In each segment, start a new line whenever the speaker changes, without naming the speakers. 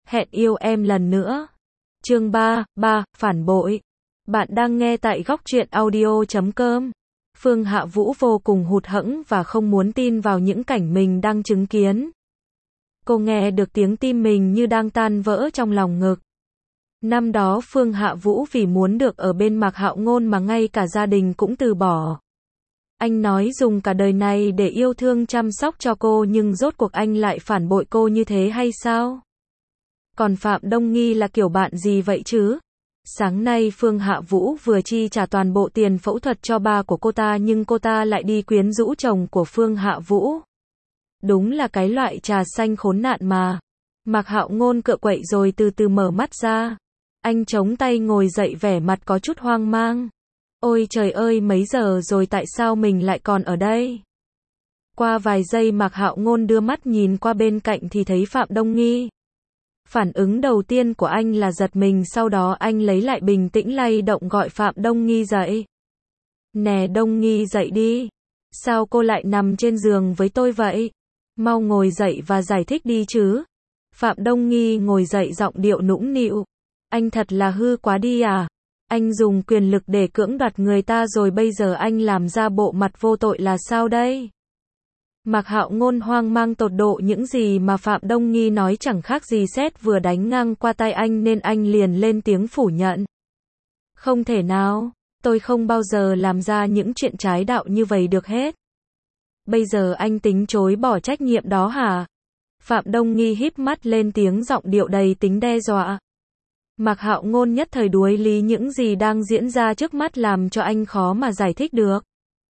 Hẹn yêu em lần nữa. Chương 3, phản bội. Bạn đang nghe tại góc truyện audio.com. Phương Hạ Vũ vô cùng hụt hẫng và không muốn tin vào những cảnh mình đang chứng kiến. Cô nghe được tiếng tim mình như đang tan vỡ trong lòng ngực. Năm đó Phương Hạ Vũ vì muốn được ở bên Mạc Hạo Ngôn mà ngay cả gia đình cũng từ bỏ. Anh nói dùng cả đời này để yêu thương chăm sóc cho cô, nhưng rốt cuộc anh lại phản bội cô như thế hay sao? Còn Phạm Đông Nghi là kiểu bạn gì vậy chứ? Sáng nay Phương Hạ Vũ vừa chi trả toàn bộ tiền phẫu thuật cho ba của cô ta, nhưng cô ta lại đi quyến rũ chồng của Phương Hạ Vũ. Đúng là cái loại trà xanh khốn nạn mà. Mạc Hạo Ngôn cựa quậy rồi từ từ mở mắt ra. Anh chống tay ngồi dậy, vẻ mặt có chút hoang mang. Ôi trời ơi, mấy giờ rồi, tại sao mình lại còn ở đây? Qua vài giây Mạc Hạo Ngôn đưa mắt nhìn qua bên cạnh thì thấy Phạm Đông Nghi. Phản ứng đầu tiên của anh là giật mình, sau đó anh lấy lại bình tĩnh lay động gọi Phạm Đông Nghi dậy. Nè Đông Nghi, dậy đi. Sao cô lại nằm trên giường với tôi vậy? Mau ngồi dậy và giải thích đi chứ. Phạm Đông Nghi ngồi dậy, giọng điệu nũng nịu. Anh thật là hư quá đi à? Anh dùng quyền lực để cưỡng đoạt người ta rồi bây giờ anh làm ra bộ mặt vô tội là sao đây? Mạc Hạo Ngôn hoang mang tột độ, những gì mà Phạm Đông Nghi nói chẳng khác gì sét vừa đánh ngang qua tai anh, nên anh liền lên tiếng phủ nhận. Không thể nào, tôi không bao giờ làm ra những chuyện trái đạo như vậy được hết. Bây giờ anh tính chối bỏ trách nhiệm đó hả? Phạm Đông Nghi híp mắt lên tiếng, giọng điệu đầy tính đe dọa. Mạc Hạo Ngôn nhất thời đuối lý, những gì đang diễn ra trước mắt làm cho anh khó mà giải thích được.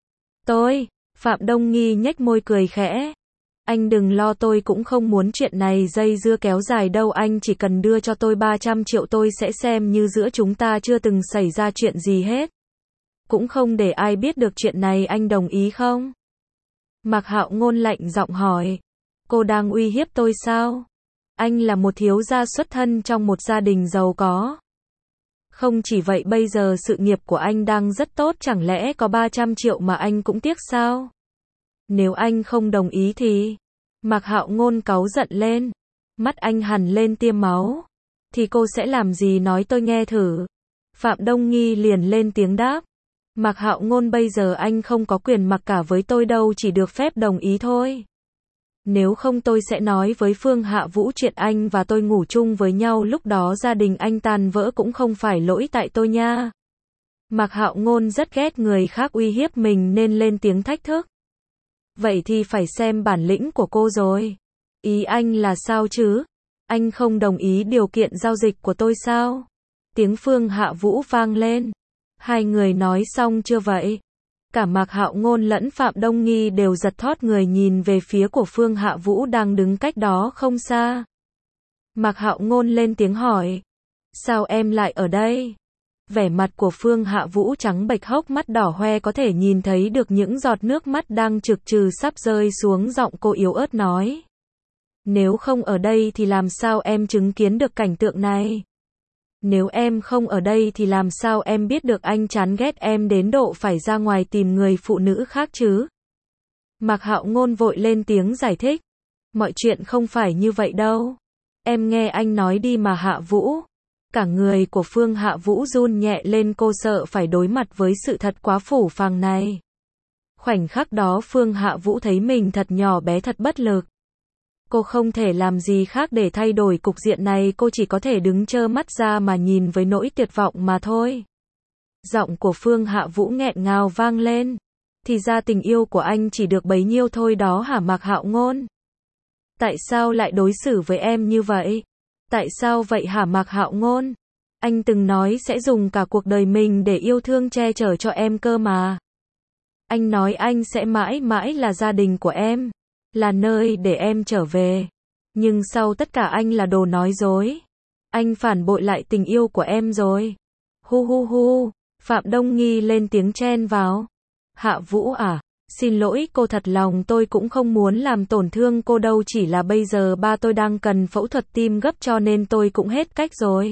Phạm Đông Nghi nhếch môi cười khẽ. Anh đừng lo, tôi cũng không muốn chuyện này dây dưa kéo dài đâu, anh chỉ cần đưa cho tôi 300 triệu tôi sẽ xem như giữa chúng ta chưa từng xảy ra chuyện gì hết. Cũng không để ai biết được chuyện này, anh đồng ý không? Mạc Hạo Ngôn lạnh giọng hỏi. Cô đang uy hiếp tôi sao? Anh là một thiếu gia xuất thân trong một gia đình giàu có. Không chỉ vậy, bây giờ sự nghiệp của anh đang rất tốt, chẳng lẽ có 300 triệu mà anh cũng tiếc sao? Nếu anh không đồng ý thì... Mạc Hạo Ngôn cáu giận lên. Mắt anh hằn lên tia máu. Thì cô sẽ làm gì, nói tôi nghe thử. Phạm Đông Nghi liền lên tiếng đáp. Mạc Hạo Ngôn, bây giờ anh không có quyền mặc cả với tôi đâu, chỉ được phép đồng ý thôi. Nếu không tôi sẽ nói với Phương Hạ Vũ chuyện anh và tôi ngủ chung với nhau, lúc đó gia đình anh tan vỡ cũng không phải lỗi tại tôi nha. Mạc Hạo Ngôn rất ghét người khác uy hiếp mình nên lên tiếng thách thức. Vậy thì phải xem bản lĩnh của cô rồi. Ý anh là sao chứ? Anh không đồng ý điều kiện giao dịch của tôi sao? Tiếng Phương Hạ Vũ vang lên. Hai người nói xong chưa vậy? Cả Mạc Hạo Ngôn lẫn Phạm Đông Nghi đều giật thót người nhìn về phía của Phương Hạ Vũ đang đứng cách đó không xa. Mạc Hạo Ngôn lên tiếng hỏi. Sao em lại ở đây? Vẻ mặt của Phương Hạ Vũ trắng bệch, hốc mắt đỏ hoe, có thể nhìn thấy được những giọt nước mắt đang trực trừ sắp rơi xuống, giọng cô yếu ớt nói. Nếu không ở đây thì làm sao em chứng kiến được cảnh tượng này? Nếu em không ở đây thì làm sao em biết được anh chán ghét em đến độ phải ra ngoài tìm người phụ nữ khác chứ? Mạc Hạo Ngôn vội lên tiếng giải thích. Mọi chuyện không phải như vậy đâu. Em nghe anh nói đi mà Hạ Vũ. Cả người của Phương Hạ Vũ run nhẹ lên, cô sợ phải đối mặt với sự thật quá phũ phàng này. Khoảnh khắc đó Phương Hạ Vũ thấy mình thật nhỏ bé, thật bất lực. Cô không thể làm gì khác để thay đổi cục diện này, cô chỉ có thể đứng trơ mắt ra mà nhìn với nỗi tuyệt vọng mà thôi. Giọng của Phương Hạ Vũ nghẹn ngào vang lên. Thì ra tình yêu của anh chỉ được bấy nhiêu thôi đó hả Mạc Hạo Ngôn? Tại sao lại đối xử với em như vậy? Tại sao vậy hả Mạc Hạo Ngôn? Anh từng nói sẽ dùng cả cuộc đời mình để yêu thương che chở cho em cơ mà. Anh nói anh sẽ mãi mãi là gia đình của em, là nơi để em trở về. Nhưng sau tất cả anh là đồ nói dối. Anh phản bội lại tình yêu của em rồi. Hu hu hu, Phạm Đông Nghi lên tiếng chen vào. Hạ Vũ à, xin lỗi, cô thật lòng tôi cũng không muốn làm tổn thương cô đâu, chỉ là bây giờ ba tôi đang cần phẫu thuật tim gấp cho nên tôi cũng hết cách rồi.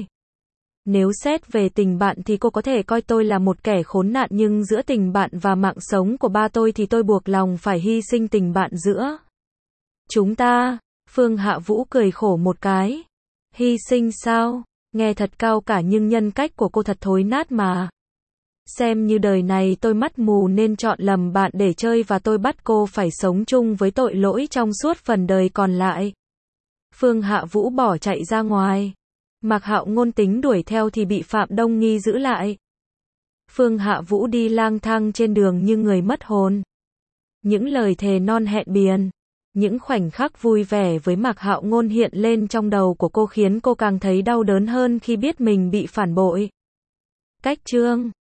Nếu xét về tình bạn thì cô có thể coi tôi là một kẻ khốn nạn, nhưng giữa tình bạn và mạng sống của ba tôi thì tôi buộc lòng phải hy sinh tình bạn giữa chúng ta. Phương Hạ Vũ cười khổ một cái. Hy sinh sao? Nghe thật cao cả nhưng nhân cách của cô thật thối nát mà. Xem như đời này tôi mắt mù nên chọn lầm bạn để chơi và tôi bắt cô phải sống chung với tội lỗi trong suốt phần đời còn lại. Phương Hạ Vũ bỏ chạy ra ngoài. Mạc Hạo Ngôn tính đuổi theo thì bị Phạm Đông Nghi giữ lại. Phương Hạ Vũ đi lang thang trên đường như người mất hồn. Những lời thề non hẹn biển, những khoảnh khắc vui vẻ với Mạc Hạo Ngôn hiện lên trong đầu của cô khiến cô càng thấy đau đớn hơn khi biết mình bị phản bội. Cách chương